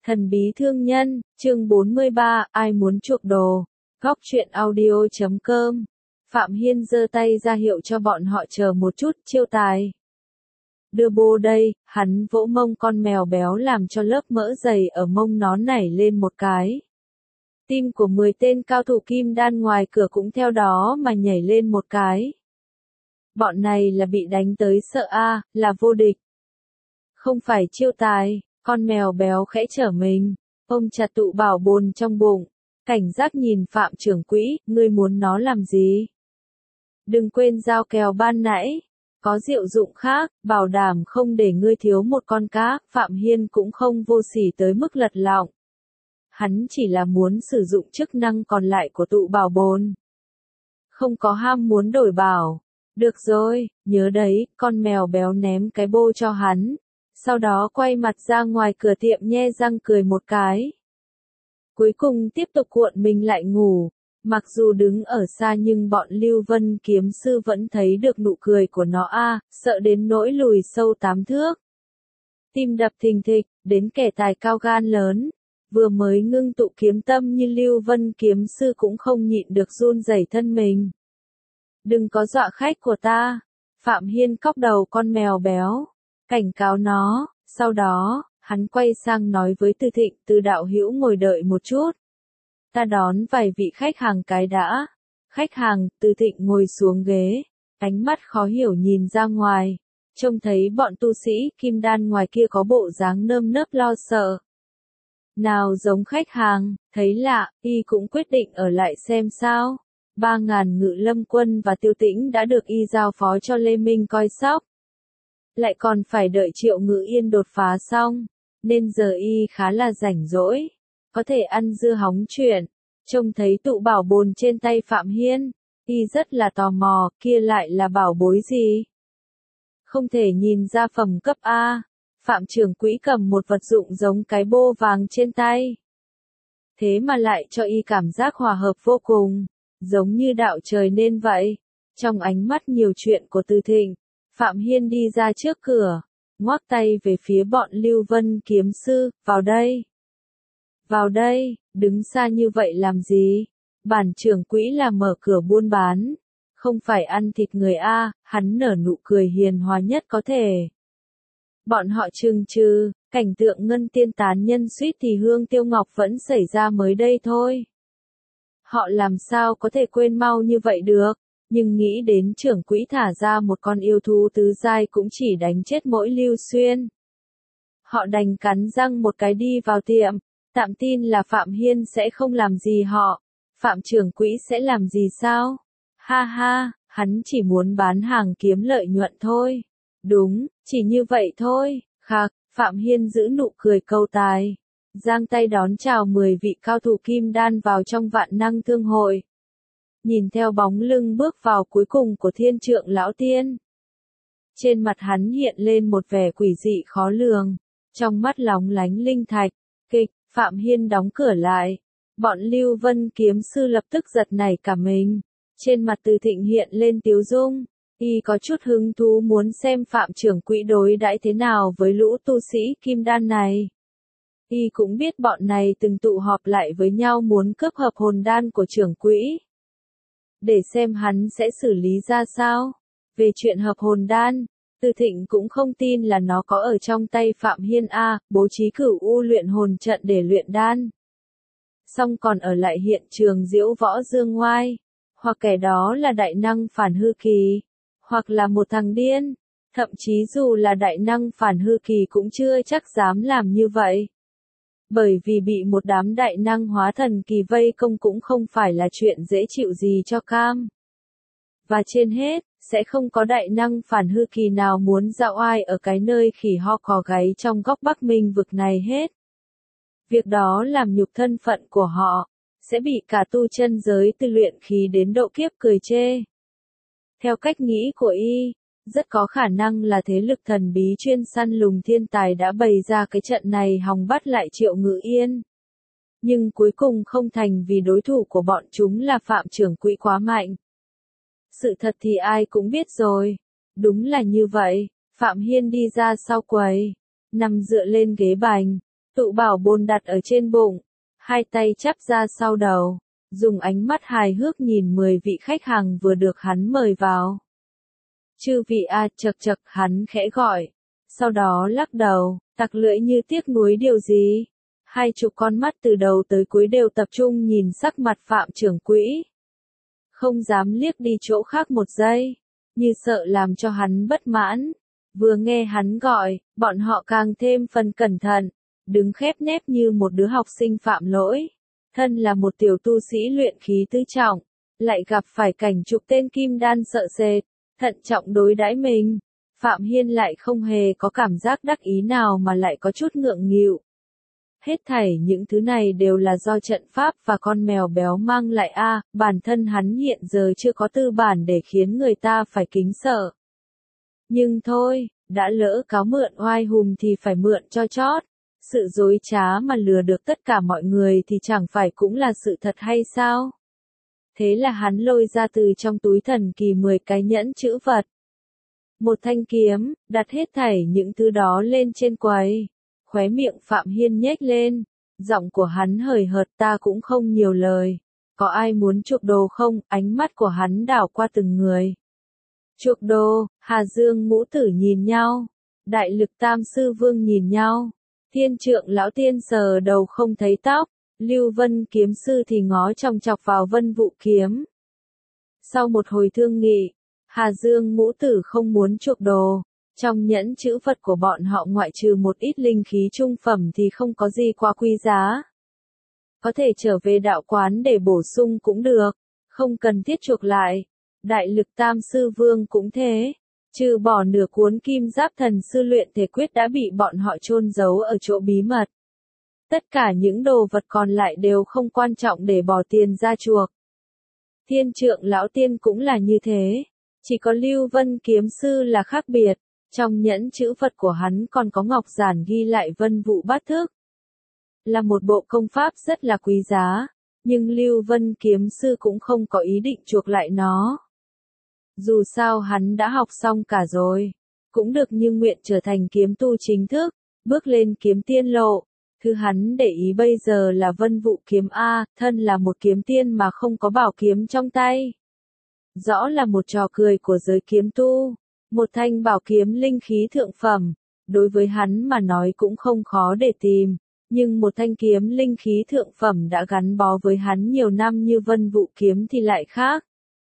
Thần bí thương nhân, chương 43, ai muốn chuộc đồ. Góc truyện audio.com. Phạm Hiên giơ tay ra hiệu cho bọn họ chờ một chút, chiêu tài. Đưa bô đây, hắn vỗ mông con mèo béo làm cho lớp mỡ dày ở mông nó nảy lên một cái. Tim của 10 tên cao thủ kim đan ngoài cửa cũng theo đó mà nhảy lên một cái. Bọn này là bị đánh tới sợ a, là vô địch. Không phải chiêu tài. Con mèo béo khẽ trở mình, ôm chặt tụ bảo bồn trong bụng, cảnh giác nhìn Phạm trưởng quỹ, ngươi muốn nó làm gì? Đừng quên dao kèo ban nãy, có diệu dụng khác, bảo đảm không để ngươi thiếu một con cá, Phạm Hiên cũng không vô sỉ tới mức lật lọng. Hắn chỉ là muốn sử dụng chức năng còn lại của tụ bảo bồn. Không có ham muốn đổi bảo. Được rồi, nhớ đấy, con mèo béo ném cái bô cho hắn. Sau đó quay mặt ra ngoài cửa tiệm nhe răng cười một cái. Cuối cùng tiếp tục cuộn mình lại ngủ. Mặc dù đứng ở xa nhưng bọn Lưu Vân kiếm sư vẫn thấy được nụ cười của nó a, sợ đến nỗi lùi sâu 8 thước. Tim đập thình thịch, đến kẻ tài cao gan lớn. Vừa mới ngưng tụ kiếm tâm như Lưu Vân kiếm sư cũng không nhịn được run rẩy thân mình. Đừng có dọa khách của ta. Phạm Hiên cóc đầu con mèo béo. Cảnh cáo nó, sau đó, hắn quay sang nói với Từ Thịnh, Từ đạo hữu ngồi đợi một chút. Ta đón vài vị khách hàng cái đã. Khách hàng, Từ Thịnh ngồi xuống ghế, ánh mắt khó hiểu nhìn ra ngoài, trông thấy bọn tu sĩ kim đan ngoài kia có bộ dáng nơm nớp lo sợ. Nào giống khách hàng, thấy lạ, y cũng quyết định ở lại xem sao. 3.000 ngự lâm quân và Tiêu Tĩnh đã được y giao phó cho Lê Minh coi sóc. Lại còn phải đợi Triệu Ngự Yên đột phá xong, nên giờ y khá là rảnh rỗi, có thể ăn dưa hóng chuyện. Trông thấy tụ bảo bồn trên tay Phạm Hiên, y rất là tò mò, kia lại là bảo bối gì? Không thể nhìn ra phẩm cấp A, Phạm trưởng quỹ cầm một vật dụng giống cái bô vàng trên tay. Thế mà lại cho y cảm giác hòa hợp vô cùng, giống như đạo trời nên vậy. Trong ánh mắt nhiều chuyện của Từ Thịnh, Phạm Hiên đi ra trước cửa, ngoắc tay về phía bọn Lưu Vân kiếm sư, vào đây. Vào đây, đứng xa như vậy làm gì? Bản trưởng quỹ là mở cửa buôn bán, không phải ăn thịt người a, hắn nở nụ cười hiền hòa nhất có thể. Bọn họ chừng trừ, cảnh tượng ngân tiên tán nhân suýt thì Hương Tiêu Ngọc vẫn xảy ra mới đây thôi. Họ làm sao có thể quên mau như vậy được? Nhưng nghĩ đến trưởng quỹ thả ra một con yêu thú tứ giai cũng chỉ đánh chết mỗi Lưu Xuyên. Họ đành cắn răng một cái đi vào tiệm, tạm tin là Phạm Hiên sẽ không làm gì họ. Phạm trưởng quỹ sẽ làm gì sao? Ha ha, hắn chỉ muốn bán hàng kiếm lợi nhuận thôi. Đúng, chỉ như vậy thôi. Khạc, Phạm Hiên giữ nụ cười câu tài. Giang tay đón chào 10 vị cao thủ kim đan vào trong vạn năng thương hội. Nhìn theo bóng lưng bước vào cuối cùng của Thiên Trượng lão tiên. Trên mặt hắn hiện lên một vẻ quỷ dị khó lường, trong mắt lóng lánh linh thạch. Kịch, Phạm Hiên đóng cửa lại. Bọn Lưu Vân kiếm sư lập tức giật nảy cả mình. Trên mặt Từ Thịnh hiện lên tiếu dung. Y có chút hứng thú muốn xem Phạm trưởng quỹ đối đãi thế nào với lũ tu sĩ kim đan này. Y cũng biết bọn này từng tụ họp lại với nhau muốn cướp hợp hồn đan của trưởng quỹ. Để xem hắn sẽ xử lý ra sao. Về chuyện hợp hồn đan, Từ Thịnh cũng không tin là nó có ở trong tay Phạm Hiên A, bố trí cửu u luyện hồn trận để luyện đan. Xong còn ở lại hiện trường diễu võ dương ngoai. Hoặc kẻ đó là đại năng phản hư kỳ. Hoặc là một thằng điên. Thậm chí dù là đại năng phản hư kỳ cũng chưa chắc dám làm như vậy. Bởi vì bị một đám đại năng hóa thần kỳ vây công cũng không phải là chuyện dễ chịu gì cho cam. Và trên hết, sẽ không có đại năng phản hư kỳ nào muốn dạo ai ở cái nơi khỉ ho cò gáy trong góc Bắc Minh vực này hết. Việc đó làm nhục thân phận của họ, sẽ bị cả tu chân giới từ luyện khí đến độ kiếp cười chê. Theo cách nghĩ của y, rất có khả năng là thế lực thần bí chuyên săn lùng thiên tài đã bày ra cái trận này hòng bắt lại Triệu Ngự Yên. Nhưng cuối cùng không thành vì đối thủ của bọn chúng là Phạm trưởng quỹ quá mạnh. Sự thật thì ai cũng biết rồi. Đúng là như vậy, Phạm Hiên đi ra sau quầy, nằm dựa lên ghế bành, Tụ bảo bồn đặt ở trên bụng, hai tay chắp ra sau đầu, dùng ánh mắt hài hước nhìn 10 vị khách hàng vừa được hắn mời vào. Chư vị a, chậc chậc, hắn khẽ gọi, sau đó lắc đầu, tặc lưỡi như tiếc nuối điều gì. 20 con mắt từ đầu tới cuối đều tập trung nhìn sắc mặt Phạm trưởng quỹ. Không dám liếc đi chỗ khác một giây, như sợ làm cho hắn bất mãn. Vừa nghe hắn gọi, bọn họ càng thêm phần cẩn thận, đứng khép nép như một đứa học sinh phạm lỗi. Thân là một tiểu tu sĩ luyện khí tứ trọng, lại gặp phải cảnh chục tên kim đan sợ sệt, thận trọng đối đãi mình. Phạm Hiên lại không hề có cảm giác đắc ý nào mà lại có chút ngượng nghịu. Hết thảy những thứ này đều là do trận pháp và con mèo béo mang lại bản thân hắn hiện giờ chưa có tư bản để khiến người ta phải kính sợ. Nhưng thôi, đã lỡ cáo mượn oai hùng thì phải mượn cho chót. Sự dối trá mà lừa được tất cả mọi người thì chẳng phải cũng là sự thật hay sao? Thế là hắn lôi ra từ trong túi thần kỳ 10 cái nhẫn chữ vật. Một thanh kiếm, đặt hết thảy những thứ đó lên trên quầy. Khóe miệng Phạm Hiên nhếch lên, giọng của hắn hời hợt, ta cũng không nhiều lời. Có ai muốn chuộc đồ không? Ánh mắt của hắn đảo qua từng người. Chuộc đồ, Hà Dương Ngũ Tử nhìn nhau, Đại Lực Tam Sư Vương nhìn nhau, Thiên Trượng Lão Tiên sờ đầu không thấy tóc, Lưu Vân Kiếm Sư thì ngó chòng chọc vào Vân Vũ Kiếm. Sau một hồi thương nghị, Hà Dương Ngũ Tử không muốn chuộc đồ. Trong nhẫn chữ vật của bọn họ ngoại trừ một ít linh khí trung phẩm thì không có gì quá quý giá. Có thể trở về đạo quán để bổ sung cũng được, không cần thiết chuộc lại. Đại Lực Tam Sư Vương cũng thế, trừ bỏ nửa cuốn Kim Giáp Thần Sư luyện thể quyết đã bị bọn họ chôn giấu ở chỗ bí mật. Tất cả những đồ vật còn lại đều không quan trọng để bỏ tiền ra chuộc. Thiên Trượng Lão Tiên cũng là như thế, chỉ có Lưu Vân Kiếm Sư là khác biệt. Trong nhẫn chữ vật của hắn còn có ngọc giản ghi lại Vân Vũ Bát Thức. Là một bộ công pháp rất là quý giá, nhưng Lưu Vân Kiếm Sư cũng không có ý định chuộc lại nó. Dù sao hắn đã học xong cả rồi, cũng được như nguyện trở thành kiếm tu chính thức, bước lên kiếm tiên lộ. Thứ hắn để ý bây giờ là Vân Vũ Kiếm thân là một kiếm tiên mà không có bảo kiếm trong tay. Rõ là một trò cười của giới kiếm tu. Một thanh bảo kiếm linh khí thượng phẩm, đối với hắn mà nói cũng không khó để tìm, nhưng một thanh kiếm linh khí thượng phẩm đã gắn bó với hắn nhiều năm như Vân Vũ Kiếm thì lại khác.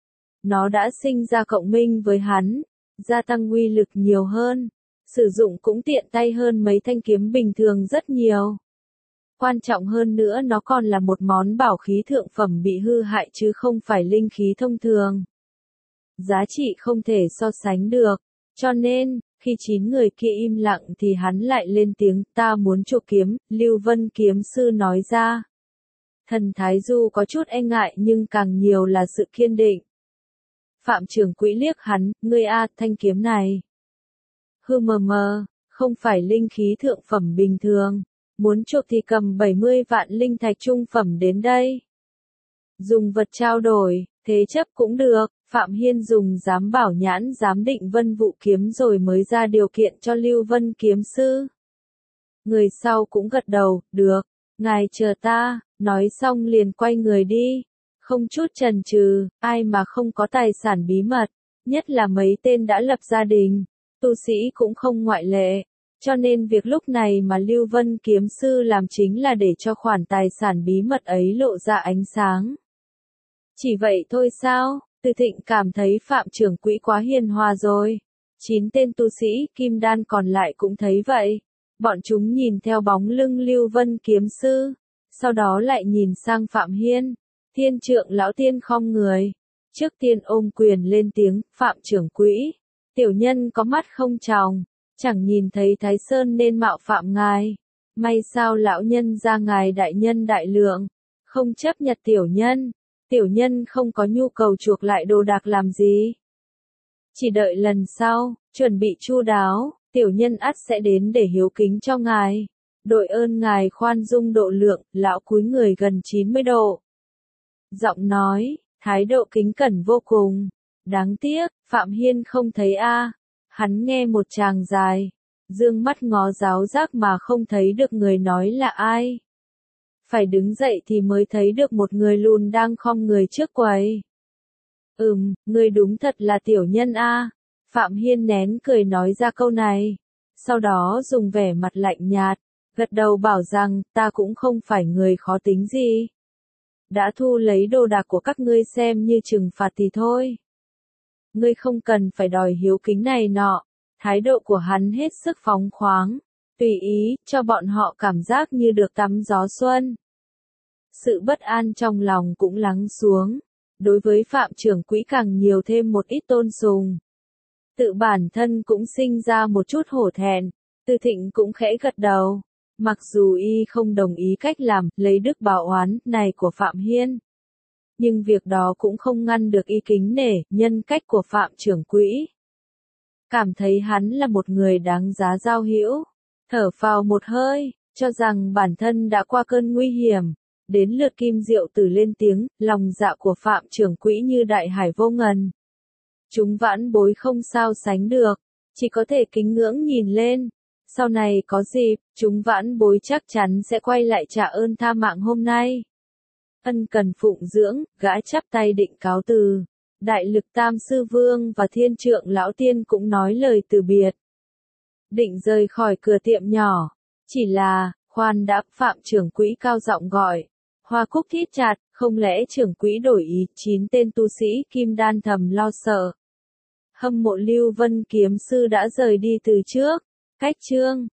Nó đã sinh ra cộng minh với hắn, gia tăng uy lực nhiều hơn, sử dụng cũng tiện tay hơn mấy thanh kiếm bình thường rất nhiều. Quan trọng hơn nữa nó còn là một món bảo khí thượng phẩm bị hư hại chứ không phải linh khí thông thường. Giá trị không thể so sánh được, cho nên, khi 9 người kia im lặng thì hắn lại lên tiếng, ta muốn chuộc kiếm, Lưu Vân Kiếm Sư nói ra. Thần Thái Du có chút e ngại nhưng càng nhiều là sự kiên định. Phạm trưởng quỹ liếc hắn, ngươi thanh kiếm này. Mờ, không phải linh khí thượng phẩm bình thường, muốn chuộc thì cầm 70 vạn linh thạch trung phẩm đến đây. Dùng vật trao đổi, thế chấp cũng được. Phạm Hiên dùng giám bảo nhãn giám định Vân Vũ Kiếm rồi mới ra điều kiện cho Lưu Vân Kiếm Sư. Người sau cũng gật đầu, được, ngài chờ ta, nói xong liền quay người đi. Không chút chần chừ, ai mà không có tài sản bí mật, nhất là mấy tên đã lập gia đình, tu sĩ cũng không ngoại lệ. Cho nên việc lúc này mà Lưu Vân Kiếm Sư làm chính là để cho khoản tài sản bí mật ấy lộ ra ánh sáng. Chỉ vậy thôi sao? Từ Thịnh cảm thấy Phạm trưởng quỹ quá hiền hòa rồi. 9 tên tu sĩ kim đan còn lại cũng thấy vậy. Bọn chúng nhìn theo bóng lưng Lưu Vân Kiếm Sư, sau đó lại nhìn sang Phạm Hiên. Thiên Trượng Lão Tiên khom người, trước tiên ôm quyền lên tiếng, Phạm trưởng quỹ, tiểu nhân có mắt không tròng, chẳng nhìn thấy Thái Sơn nên mạo phạm ngài. May sao lão nhân ra ngài đại nhân đại lượng, không chấp nhặt tiểu nhân. Tiểu nhân không có nhu cầu chuộc lại đồ đạc làm gì. Chỉ đợi lần sau, chuẩn bị chu đáo, tiểu nhân ắt sẽ đến để hiếu kính cho ngài. Đội ơn ngài khoan dung độ lượng, lão cúi người gần 90 độ. Giọng nói, thái độ kính cẩn vô cùng. Đáng tiếc, Phạm Hiên không thấy Hắn nghe một tràng dài. Dương mắt ngó giáo giác mà không thấy được người nói là ai. Phải đứng dậy thì mới thấy được một người lùn đang khom người trước quầy. Ngươi đúng thật là tiểu nhân a. Phạm Hiên nén cười nói ra câu này. Sau đó dùng vẻ mặt lạnh nhạt, gật đầu bảo rằng ta cũng không phải người khó tính gì. Đã thu lấy đồ đạc của các ngươi xem như trừng phạt thì thôi. Ngươi không cần phải đòi hiếu kính này nọ. Thái độ của hắn hết sức phóng khoáng, tùy ý, cho bọn họ cảm giác như được tắm gió xuân. Sự bất an trong lòng cũng lắng xuống. Đối với Phạm trưởng quỹ càng nhiều thêm một ít tôn sùng. Tự bản thân cũng sinh ra một chút hổ thẹn, Từ Thịnh cũng khẽ gật đầu. Mặc dù y không đồng ý cách làm lấy đức báo oán này của Phạm Hiên. Nhưng việc đó cũng không ngăn được y kính nể nhân cách của Phạm trưởng quỹ. Cảm thấy hắn là một người đáng giá giao hữu. Thở phào một hơi, cho rằng bản thân đã qua cơn nguy hiểm. Đến lượt Kim Diệu Tử lên tiếng, lòng dạ của Phạm trưởng quỹ như đại hải vô ngần. Chúng vãn bối không sao sánh được, chỉ có thể kính ngưỡng nhìn lên. Sau này có dịp, chúng vãn bối chắc chắn sẽ quay lại trả ơn tha mạng hôm nay. Ân cần phụng dưỡng, gã chắp tay định cáo từ. Đại Lực Tam Sư Vương và Thiên Trượng Lão Tiên cũng nói lời từ biệt. Định rời khỏi cửa tiệm nhỏ. Chỉ là, khoan đã, Phạm trưởng quỹ cao giọng gọi. Hoa Cúc thít chặt, không lẽ trưởng quỹ đổi ý, 9 tên tu sĩ kim đan thầm lo sợ. Hâm mộ Lưu Vân kiếm sư đã rời đi từ trước. Cách chương